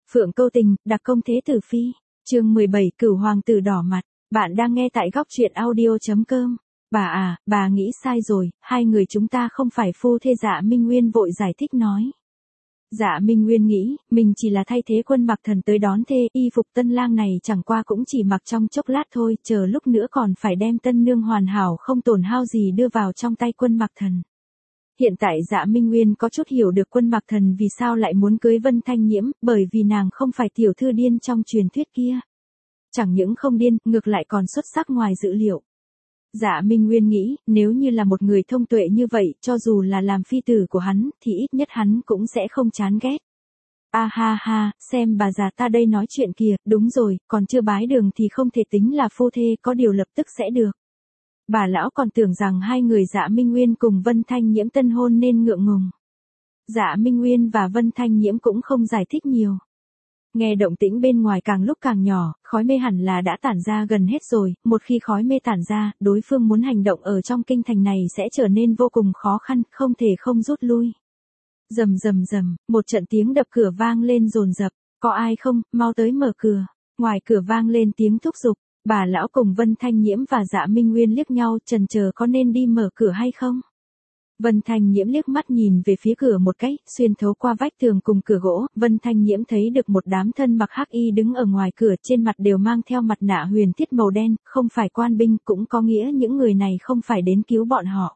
Phượng Câu Tình, đặc công Thế Tử Phi, chương 17 Cửu Hoàng tử đỏ mặt, bạn đang nghe tại góc truyện audio.com. Bà nghĩ sai rồi, hai người chúng ta không phải phu thê. Dạ Minh Nguyên vội giải thích nói. Dạ Minh Nguyên nghĩ, mình chỉ là thay thế Quân Mặc Thần tới đón thê, y phục tân lang này chẳng qua cũng chỉ mặc trong chốc lát thôi, chờ lúc nữa còn phải đem tân nương hoàn hảo không tổn hao gì đưa vào trong tay Quân Mặc Thần. Hiện tại Dạ Minh Nguyên có chút hiểu được Quân Mặc Thần vì sao lại muốn cưới Vân Thanh Nhiễm, bởi vì nàng không phải tiểu thư điên trong truyền thuyết kia. Chẳng những không điên, ngược lại còn xuất sắc ngoài dự liệu. Dạ Minh Nguyên nghĩ, nếu như là một người thông tuệ như vậy, cho dù là làm phi tử của hắn, thì ít nhất hắn cũng sẽ không chán ghét. A ha ha, xem bà già ta đây nói chuyện kìa, đúng rồi, còn chưa bái đường thì không thể tính là phu thê, có điều lập tức sẽ được. Bà lão còn tưởng rằng hai người Dạ Minh Nguyên cùng Vân Thanh Nhiễm tân hôn nên ngượng ngùng. Dạ Minh Nguyên và Vân Thanh Nhiễm cũng không giải thích nhiều. Nghe động tĩnh bên ngoài càng lúc càng nhỏ, khói mê hẳn là đã tản ra gần hết rồi, một khi khói mê tản ra, đối phương muốn hành động ở trong kinh thành này sẽ trở nên vô cùng khó khăn, không thể không rút lui. Rầm rầm rầm, một trận tiếng đập cửa vang lên dồn dập, có ai không, mau tới mở cửa. Ngoài cửa vang lên tiếng thúc giục, bà lão cùng Vân Thanh Nhiễm và Dạ Minh Nguyên liếc nhau chần chờ có nên đi mở cửa hay không. Vân Thanh Nhiễm liếc mắt nhìn về phía cửa một cái, xuyên thấu qua vách tường cùng cửa gỗ, Vân Thanh Nhiễm thấy được một đám thân mặc hắc y đứng ở ngoài cửa, trên mặt đều mang theo mặt nạ huyền thiết màu đen, không phải quan binh, cũng có nghĩa những người này không phải đến cứu bọn họ.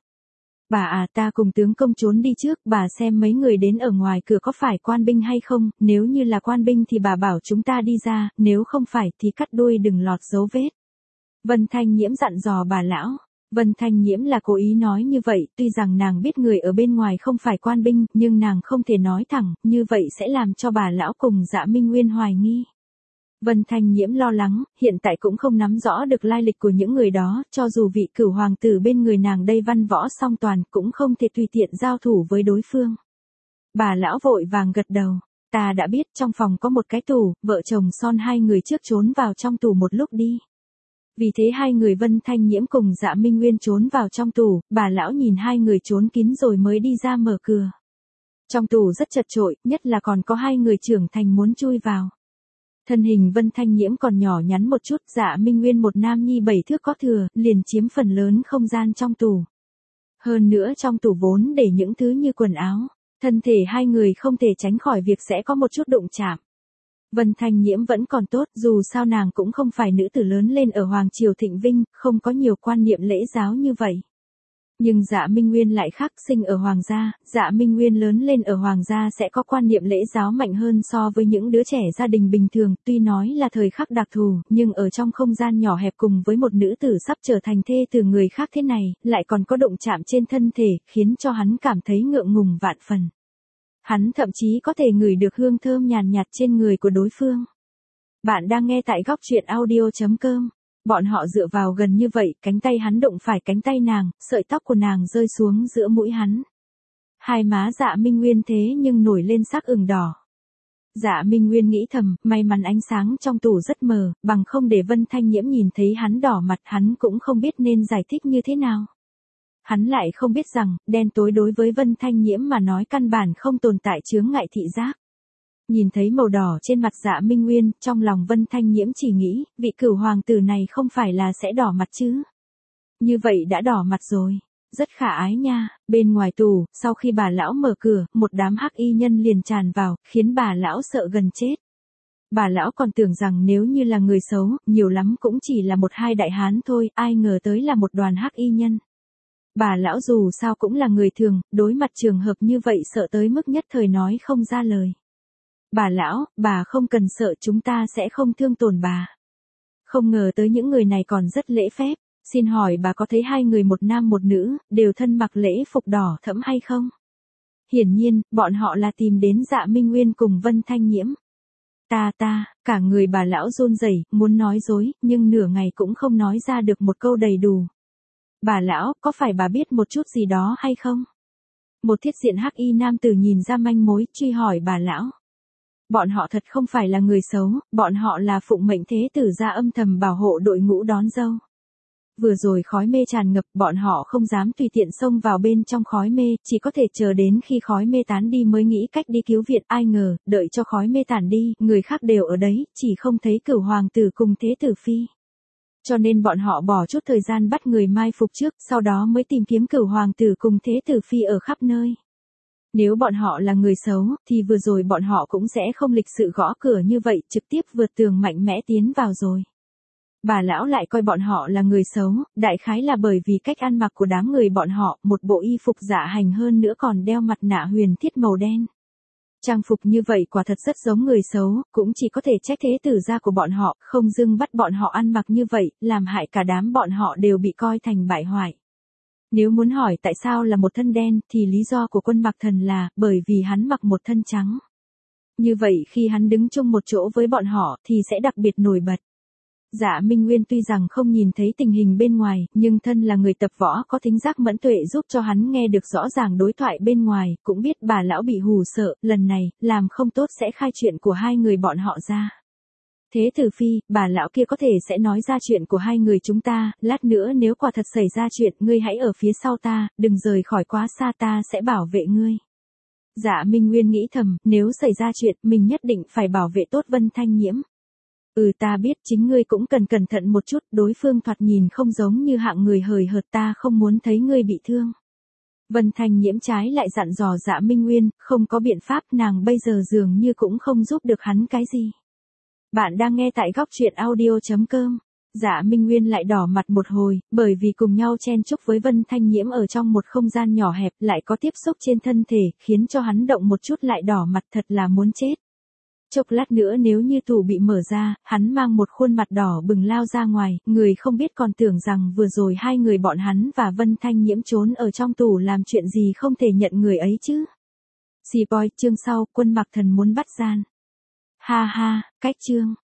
Ta cùng tướng công trốn đi trước, bà xem mấy người đến ở ngoài cửa có phải quan binh hay không, nếu như là quan binh thì bà bảo chúng ta đi ra, nếu không phải thì cắt đuôi đừng lọt dấu vết. Vân Thanh Nhiễm dặn dò bà lão. Vân Thanh Nhiễm là cố ý nói như vậy, tuy rằng nàng biết người ở bên ngoài không phải quan binh, nhưng nàng không thể nói thẳng, như vậy sẽ làm cho bà lão cùng Dạ Minh Nguyên hoài nghi. Vân Thanh Nhiễm lo lắng, hiện tại cũng không nắm rõ được lai lịch của những người đó, cho dù vị Cửu Hoàng tử bên người nàng đây văn võ song toàn, cũng không thể tùy tiện giao thủ với đối phương. Bà lão vội vàng gật đầu, ta đã biết, trong phòng có một cái tủ, vợ chồng son hai người trước trốn vào trong tủ một lúc đi. Vì thế hai người Vân Thanh Nhiễm cùng Dạ Minh Nguyên trốn vào trong tủ, bà lão nhìn hai người trốn kín rồi mới đi ra mở cửa. Trong tủ rất chật chội, nhất là còn có hai người trưởng thành muốn chui vào. Thân hình Vân Thanh Nhiễm còn nhỏ nhắn một chút, Dạ Minh Nguyên một nam nhi 7 thước có thừa, liền chiếm phần lớn không gian trong tủ. Hơn nữa trong tủ vốn để những thứ như quần áo, thân thể hai người không thể tránh khỏi việc sẽ có một chút đụng chạm. Vân Thanh Nhiễm vẫn còn tốt, dù sao nàng cũng không phải nữ tử lớn lên ở Hoàng Triều Thịnh Vinh, không có nhiều quan niệm lễ giáo như vậy. Nhưng Dạ Minh Nguyên lại khác, sinh ở Hoàng gia, Dạ Minh Nguyên lớn lên ở Hoàng gia sẽ có quan niệm lễ giáo mạnh hơn so với những đứa trẻ gia đình bình thường, tuy nói là thời khắc đặc thù, nhưng ở trong không gian nhỏ hẹp cùng với một nữ tử sắp trở thành thê từ người khác thế này, lại còn có đụng chạm trên thân thể, khiến cho hắn cảm thấy ngượng ngùng vạn phần. Hắn thậm chí có thể ngửi được hương thơm nhàn nhạt trên người của đối phương. Bạn đang nghe tại góc truyện audio.com. Bọn họ dựa vào gần như vậy, cánh tay hắn đụng phải cánh tay nàng, sợi tóc của nàng rơi xuống giữa mũi hắn. Hai má Dạ Minh Nguyên thế nhưng nổi lên sắc ửng đỏ. Dạ Minh Nguyên nghĩ thầm, may mắn ánh sáng trong tủ rất mờ, bằng không để Vân Thanh Nhiễm nhìn thấy hắn đỏ mặt, hắn cũng không biết nên giải thích như thế nào. Hắn lại không biết rằng, đen tối đối với Vân Thanh Nhiễm mà nói căn bản không tồn tại chướng ngại thị giác. Nhìn thấy màu đỏ trên mặt Dạ Minh Nguyên, trong lòng Vân Thanh Nhiễm chỉ nghĩ, vị Cửu Hoàng tử này không phải là sẽ đỏ mặt chứ. Như vậy đã đỏ mặt rồi. Rất khả ái nha. Bên ngoài tủ, sau khi bà lão mở cửa, một đám hắc y nhân liền tràn vào, khiến bà lão sợ gần chết. Bà lão còn tưởng rằng nếu như là người xấu, nhiều lắm cũng chỉ là một hai đại hán thôi, ai ngờ tới là một đoàn hắc y nhân. Bà lão dù sao cũng là người thường, đối mặt trường hợp như vậy sợ tới mức nhất thời nói không ra lời. Bà lão, bà không cần sợ, chúng ta sẽ không thương tổn bà. Không ngờ tới những người này còn rất lễ phép, xin hỏi bà có thấy hai người một nam một nữ, đều thân mặc lễ phục đỏ thẫm hay không? Hiển nhiên, bọn họ là tìm đến Dạ Minh Nguyên cùng Vân Thanh Nhiễm. Cả người bà lão run rẩy, muốn nói dối, nhưng nửa ngày cũng không nói ra được một câu đầy đủ. Bà lão, có phải bà biết một chút gì đó hay không? Một thiết diện hắc y nam tử nhìn ra manh mối, truy hỏi bà lão. Bọn họ thật không phải là người xấu, bọn họ là phụng mệnh thế tử ra âm thầm bảo hộ đội ngũ đón dâu. Vừa rồi khói mê tràn ngập, bọn họ không dám tùy tiện xông vào bên trong khói mê, chỉ có thể chờ đến khi khói mê tán đi mới nghĩ cách đi cứu viện. Ai ngờ, đợi cho khói mê tản đi, người khác đều ở đấy, chỉ không thấy Cửu hoàng tử cùng Thế tử phi. Cho nên bọn họ bỏ chút thời gian bắt người mai phục trước, sau đó mới tìm kiếm Cửu hoàng tử cùng Thế tử phi ở khắp nơi. Nếu bọn họ là người xấu, thì vừa rồi bọn họ cũng sẽ không lịch sự gõ cửa như vậy, trực tiếp vượt tường mạnh mẽ tiến vào rồi. Bà lão lại coi bọn họ là người xấu, đại khái là bởi vì cách ăn mặc của đám người bọn họ, một bộ y phục dạ hành hơn nữa còn đeo mặt nạ huyền thiết màu đen. Trang phục như vậy quả thật rất giống người xấu, cũng chỉ có thể trách thế tử gia của bọn họ, không dưng bắt bọn họ ăn mặc như vậy, làm hại cả đám bọn họ đều bị coi thành bại hoại. Nếu muốn hỏi tại sao là một thân đen, thì lý do của Quân Mặc Thần là, bởi vì hắn mặc một thân trắng. Như vậy khi hắn đứng chung một chỗ với bọn họ, thì sẽ đặc biệt nổi bật. Dạ Minh Nguyên tuy rằng không nhìn thấy tình hình bên ngoài, nhưng thân là người tập võ có thính giác mẫn tuệ giúp cho hắn nghe được rõ ràng đối thoại bên ngoài, cũng biết bà lão bị hù sợ, lần này, làm không tốt sẽ khai chuyện của hai người bọn họ ra. Thế tử phi, bà lão kia có thể sẽ nói ra chuyện của hai người chúng ta, lát nữa nếu quả thật xảy ra chuyện, ngươi hãy ở phía sau ta, đừng rời khỏi quá xa, ta sẽ bảo vệ ngươi. Dạ Minh Nguyên nghĩ thầm, nếu xảy ra chuyện, mình nhất định phải bảo vệ tốt Vân Thanh Nhiễm. Ta biết, chính ngươi cũng cần cẩn thận một chút, đối phương thoạt nhìn không giống như hạng người hời hợt, ta không muốn thấy ngươi bị thương. Vân Thanh Nhiễm trái lại dặn dò Dạ Minh Nguyên, không có biện pháp, nàng bây giờ dường như cũng không giúp được hắn cái gì. Bạn đang nghe tại góc truyện audio.com. Dạ Minh Nguyên lại đỏ mặt một hồi, bởi vì cùng nhau chen chúc với Vân Thanh Nhiễm ở trong một không gian nhỏ hẹp, lại có tiếp xúc trên thân thể, khiến cho hắn động một chút lại đỏ mặt, thật là muốn chết. Chốc lát nữa nếu như tủ bị mở ra, hắn mang một khuôn mặt đỏ bừng lao ra ngoài, người không biết còn tưởng rằng vừa rồi hai người bọn hắn và Vân Thanh Nhiễm trốn ở trong tủ làm chuyện gì không thể nhận người ấy chứ. Xì boy, chương sau, Quân Mặc Thần muốn bắt gian. Ha ha, cách chương.